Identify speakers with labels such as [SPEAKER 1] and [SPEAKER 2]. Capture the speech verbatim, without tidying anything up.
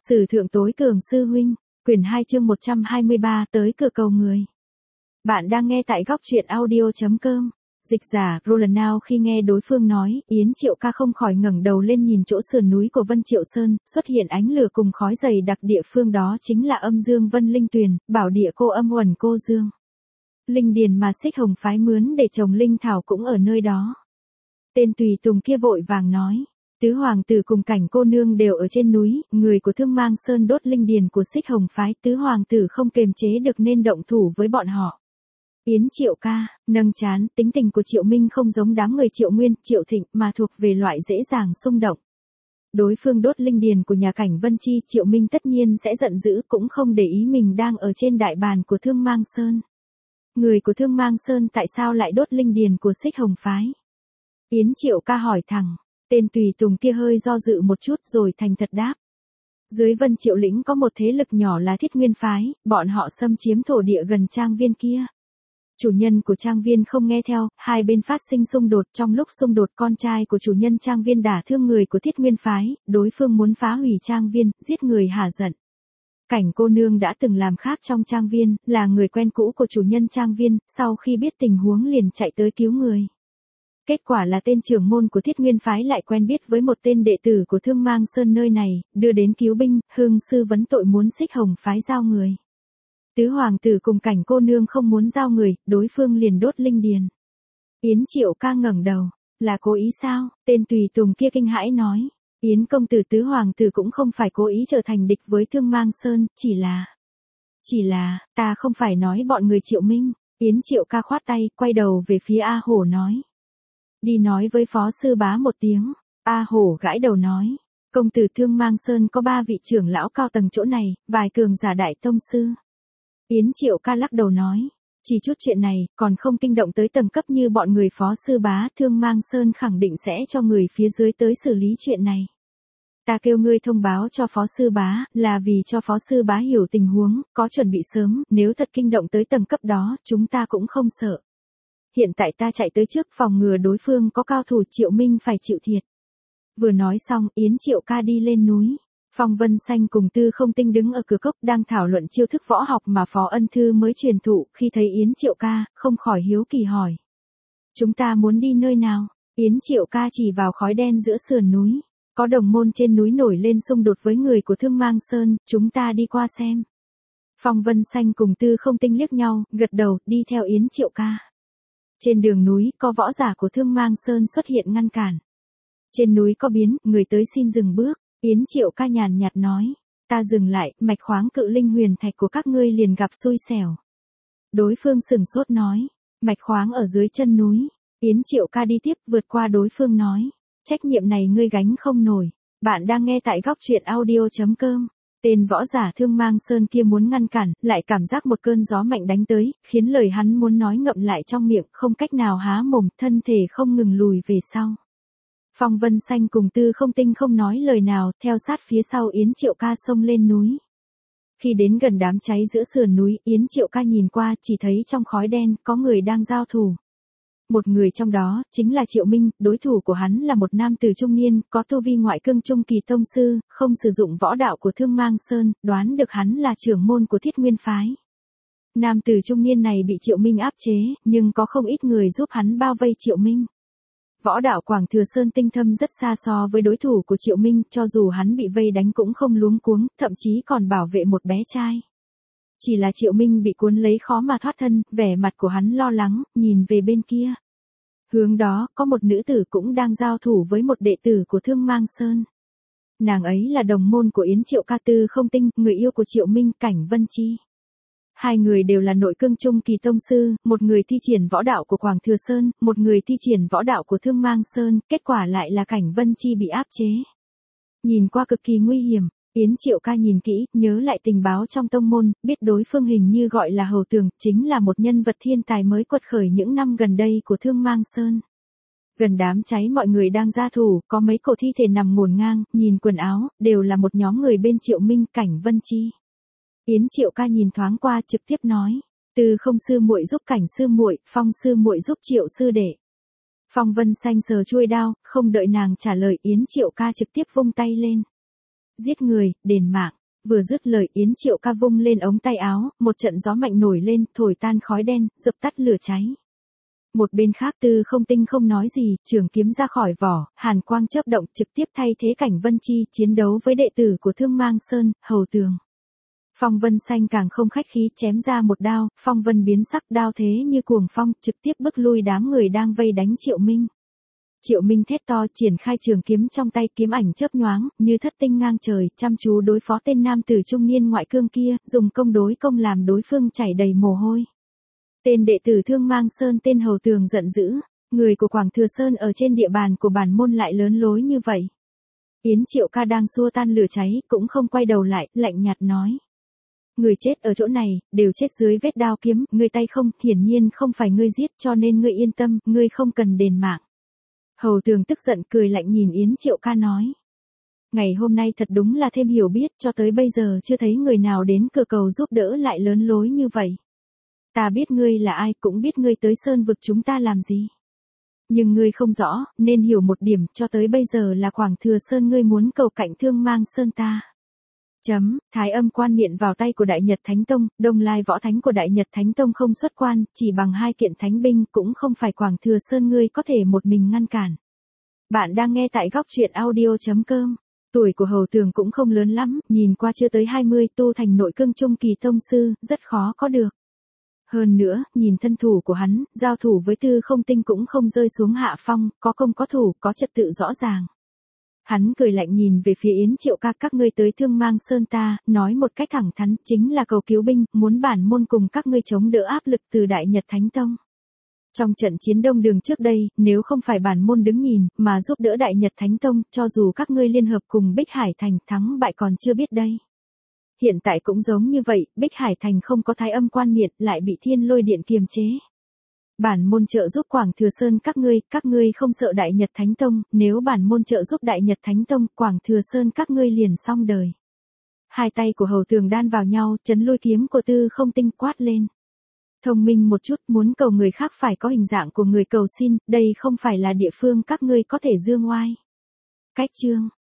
[SPEAKER 1] Sử thượng tối cường sư huynh, quyển hai chương một trăm hai mươi ba tới cửa cầu người. Bạn đang nghe tại góc truyện audio.com. Dịch giả, Roland Now khi nghe đối phương nói, Yến Triệu Ca không khỏi ngẩng đầu lên nhìn chỗ sườn núi của Vân Triệu Sơn, xuất hiện ánh lửa cùng khói dày đặc địa phương đó chính là âm dương Vân Linh Tuyền, bảo địa cô âm uẩn cô dương. Linh điền mà Xích Hồng phái mướn để trồng linh thảo cũng ở nơi đó. Tên tùy tùng kia vội vàng nói. Tứ hoàng tử cùng Cảnh cô nương đều ở trên núi, người của Thương Mang Sơn đốt linh điền của Xích Hồng phái, tứ hoàng tử không kềm chế được nên động thủ với bọn họ. Yến Triệu Ca, nâng chán, tính tình của Triệu Minh không giống đám người Triệu Nguyên, Triệu Thịnh mà thuộc về loại dễ dàng xung động. Đối phương đốt linh điền của nhà Cảnh Vân Chi, Triệu Minh tất nhiên sẽ giận dữ, cũng không để ý mình đang ở trên đại bàn của Thương Mang Sơn. Người của Thương Mang Sơn tại sao lại đốt linh điền của Xích Hồng phái? Yến Triệu Ca hỏi thẳng. Tên tùy tùng kia hơi do dự một chút rồi thành thật đáp. Dưới Vân Triệu lĩnh có một thế lực nhỏ là Thiết Nguyên phái, bọn họ xâm chiếm thổ địa gần trang viên kia. Chủ nhân của trang viên không nghe theo, hai bên phát sinh xung đột, trong lúc xung đột con trai của chủ nhân trang viên đả thương người của Thiết Nguyên phái, đối phương muốn phá hủy trang viên, giết người hả giận. Cảnh cô nương đã từng làm khác trong trang viên, là người quen cũ của chủ nhân trang viên, sau khi biết tình huống liền chạy tới cứu người. Kết quả là tên trưởng môn của Thiết Nguyên phái lại quen biết với một tên đệ tử của Thương Mang Sơn nơi này, đưa đến cứu binh, hương sư vấn tội muốn Xích Hồng phái giao người. Tứ hoàng tử cùng Cảnh cô nương không muốn giao người, đối phương liền đốt linh điền. Yến Triệu Ca ngẩng đầu, là cố ý sao? Tên tùy tùng kia kinh hãi nói. Yến công tử tứ hoàng tử cũng không phải cố ý trở thành địch với Thương Mang Sơn, chỉ là... Chỉ là, ta không phải nói bọn người Triệu Minh. Yến Triệu Ca khoát tay, quay đầu về phía A Hổ nói. Đi nói với phó sư bá một tiếng. A Hổ gãi đầu nói. Công tử Thương Mang Sơn có ba vị trưởng lão cao tầng chỗ này, vài cường giả đại tông sư. Yến Triệu Ca lắc đầu nói. Chỉ chút chuyện này, còn không kinh động tới tầng cấp như bọn người phó sư bá. Thương Mang Sơn khẳng định sẽ cho người phía dưới tới xử lý chuyện này. Ta kêu ngươi thông báo cho phó sư bá, là vì cho phó sư bá hiểu tình huống, có chuẩn bị sớm, nếu thật kinh động tới tầng cấp đó, chúng ta cũng không sợ. Hiện tại ta chạy tới trước phòng ngừa đối phương có cao thủ, Triệu Minh phải chịu thiệt. Vừa nói xong, Yến Triệu Ca đi lên núi. Phong Vân Xanh cùng Tư Không Tinh đứng ở cửa cốc đang thảo luận chiêu thức võ học mà Phó Ân Thư mới truyền thụ, khi thấy Yến Triệu Ca, không khỏi hiếu kỳ hỏi. Chúng ta muốn đi nơi nào? Yến Triệu Ca chỉ vào khói đen giữa sườn núi. Có đồng môn trên núi nổi lên xung đột với người của Thương Mang Sơn, chúng ta đi qua xem. Phong Vân Xanh cùng Tư Không Tinh liếc nhau, gật đầu, đi theo Yến Triệu Ca. Trên đường núi, có võ giả của Thương Mang Sơn xuất hiện ngăn cản. Trên núi có biến, người tới xin dừng bước. Yến Triệu Ca nhàn nhạt nói. Ta dừng lại, mạch khoáng cự linh huyền thạch của các ngươi liền gặp xui xẻo. Đối phương sừng sốt nói. Mạch khoáng ở dưới chân núi. Yến Triệu Ca đi tiếp, vượt qua đối phương nói. Trách nhiệm này ngươi gánh không nổi. Bạn đang nghe tại góc truyện audio.com. Tên võ giả Thương Mang Sơn kia muốn ngăn cản, lại cảm giác một cơn gió mạnh đánh tới, khiến lời hắn muốn nói ngậm lại trong miệng, không cách nào há mồm, thân thể không ngừng lùi về sau. Phong Vân Xanh cùng Tư Không Tinh không nói lời nào, theo sát phía sau Yến Triệu Ca xông lên núi. Khi đến gần đám cháy giữa sườn núi, Yến Triệu Ca nhìn qua, chỉ thấy trong khói đen, có người đang giao thủ. Một người trong đó, chính là Triệu Minh, đối thủ của hắn là một nam tử trung niên, có tu vi ngoại cương trung kỳ tông sư, không sử dụng võ đạo của Thương Mang Sơn, đoán được hắn là trưởng môn của Thiết Nguyên phái. Nam tử trung niên này bị Triệu Minh áp chế, nhưng có không ít người giúp hắn bao vây Triệu Minh. Võ đạo Quảng Thừa Sơn tinh thâm rất xa so với đối thủ của Triệu Minh, cho dù hắn bị vây đánh cũng không luống cuống, thậm chí còn bảo vệ một bé trai. Chỉ là Triệu Minh bị cuốn lấy khó mà thoát thân, vẻ mặt của hắn lo lắng, nhìn về bên kia. Hướng đó, có một nữ tử cũng đang giao thủ với một đệ tử của Thương Mang Sơn. Nàng ấy là đồng môn của Yến Triệu Ca, Tư Không Tinh, người yêu của Triệu Minh, Cảnh Vân Chi. Hai người đều là nội cương trung kỳ tông sư, một người thi triển võ đạo của Quảng Thừa Sơn, một người thi triển võ đạo của Thương Mang Sơn, kết quả lại là Cảnh Vân Chi bị áp chế. Nhìn qua cực kỳ nguy hiểm. Yến Triệu Ca nhìn kỹ, nhớ lại tình báo trong tông môn, biết đối phương hình như gọi là Hầu Tường, chính là một nhân vật thiên tài mới quật khởi những năm gần đây của Thương Mang Sơn. Gần đám cháy mọi người đang ra thủ, có mấy cổ thi thể nằm ngổn ngang, nhìn quần áo, đều là một nhóm người bên Triệu Minh, Cảnh Vân Chi. Yến Triệu Ca nhìn thoáng qua, trực tiếp nói, Tư Không sư muội giúp Cảnh sư muội, Phong sư muội giúp Triệu sư đệ. Phong Vân Xanh sờ chuôi đao, không đợi nàng trả lời, Yến Triệu Ca trực tiếp vung tay lên. Giết người, đền mạng. Vừa dứt lời Yến Triệu Ca vung lên ống tay áo, một trận gió mạnh nổi lên, thổi tan khói đen, dập tắt lửa cháy. Một bên khác Tư Không Tinh không nói gì, trường kiếm ra khỏi vỏ, hàn quang chớp động trực tiếp thay thế cảnh Vân Chi chiến đấu với đệ tử của Thương Mang Sơn, Hầu Tường. Phong Vân Xanh càng không khách khí chém ra một đao, phong vân biến sắc đao thế như cuồng phong, trực tiếp bức lui đám người đang vây đánh Triệu Minh. Triệu Minh thét to triển khai trường kiếm trong tay, kiếm ảnh chớp nhoáng, như thất tinh ngang trời, chăm chú đối phó tên nam tử trung niên ngoại cương kia, dùng công đối công làm đối phương chảy đầy mồ hôi. Tên đệ tử Thương Mang Sơn tên Hầu Tường giận dữ, người của Quảng Thừa Sơn ở trên địa bàn của bản môn lại lớn lối như vậy. Yến Triệu Ca đang xua tan lửa cháy, cũng không quay đầu lại, lạnh nhạt nói. Người chết ở chỗ này, đều chết dưới vết đao kiếm, ngươi tay không, hiển nhiên không phải ngươi giết cho nên ngươi yên tâm, ngươi không cần đền mạng. Hầu Tường tức giận cười lạnh nhìn Yến Triệu Ca nói. Ngày hôm nay thật đúng là thêm hiểu biết, cho tới bây giờ chưa thấy người nào đến cửa cầu giúp đỡ lại lớn lối như vậy. Ta biết ngươi là ai, cũng biết ngươi tới sơn vực chúng ta làm gì. Nhưng ngươi không rõ, nên hiểu một điểm, cho tới bây giờ là Quảng Thừa Sơn ngươi muốn cầu cạnh Thương Mang Sơn ta. Chấm, Thái Âm quan miện vào tay của Đại Nhật Thánh Tông, Đông Lai võ thánh của Đại Nhật Thánh Tông không xuất quan, chỉ bằng hai kiện thánh binh cũng không phải Quảng Thừa Sơn ngươi có thể một mình ngăn cản. Bạn đang nghe tại góc truyện audio chấm com. Tuổi của Hầu Tường cũng không lớn lắm, nhìn qua chưa tới hai mươi, tu thành nội cương trung kỳ tông sư, rất khó có được. Hơn nữa, nhìn thân thủ của hắn, giao thủ với Tư Không Tinh cũng không rơi xuống hạ phong, có công có thủ, có trật tự rõ ràng. Hắn cười lạnh nhìn về phía Yến Triệu Ca, các ngươi tới Thương Mang Sơn ta, nói một cách thẳng thắn, chính là cầu cứu binh, muốn bản môn cùng các ngươi chống đỡ áp lực từ Đại Nhật Thánh Tông. Trong trận chiến Đông Đường trước đây, nếu không phải bản môn đứng nhìn, mà giúp đỡ Đại Nhật Thánh Tông, cho dù các ngươi liên hợp cùng Bích Hải Thành, thắng bại còn chưa biết đây. Hiện tại cũng giống như vậy, Bích Hải Thành không có Thái Âm quan miện, lại bị Thiên Lôi Điện kiềm chế. Bản môn trợ giúp Quảng Thừa Sơn các ngươi, các ngươi không sợ Đại Nhật Thánh Tông, nếu bản môn trợ giúp Đại Nhật Thánh Tông, Quảng Thừa Sơn các ngươi liền xong đời. Hai tay của Hầu Tường đan vào nhau, chấn lôi kiếm của Tư Không Tinh quát lên. Thông minh một chút, muốn cầu người khác phải có hình dạng của người cầu xin, đây không phải là địa phương các ngươi có thể dương oai. Cách chương.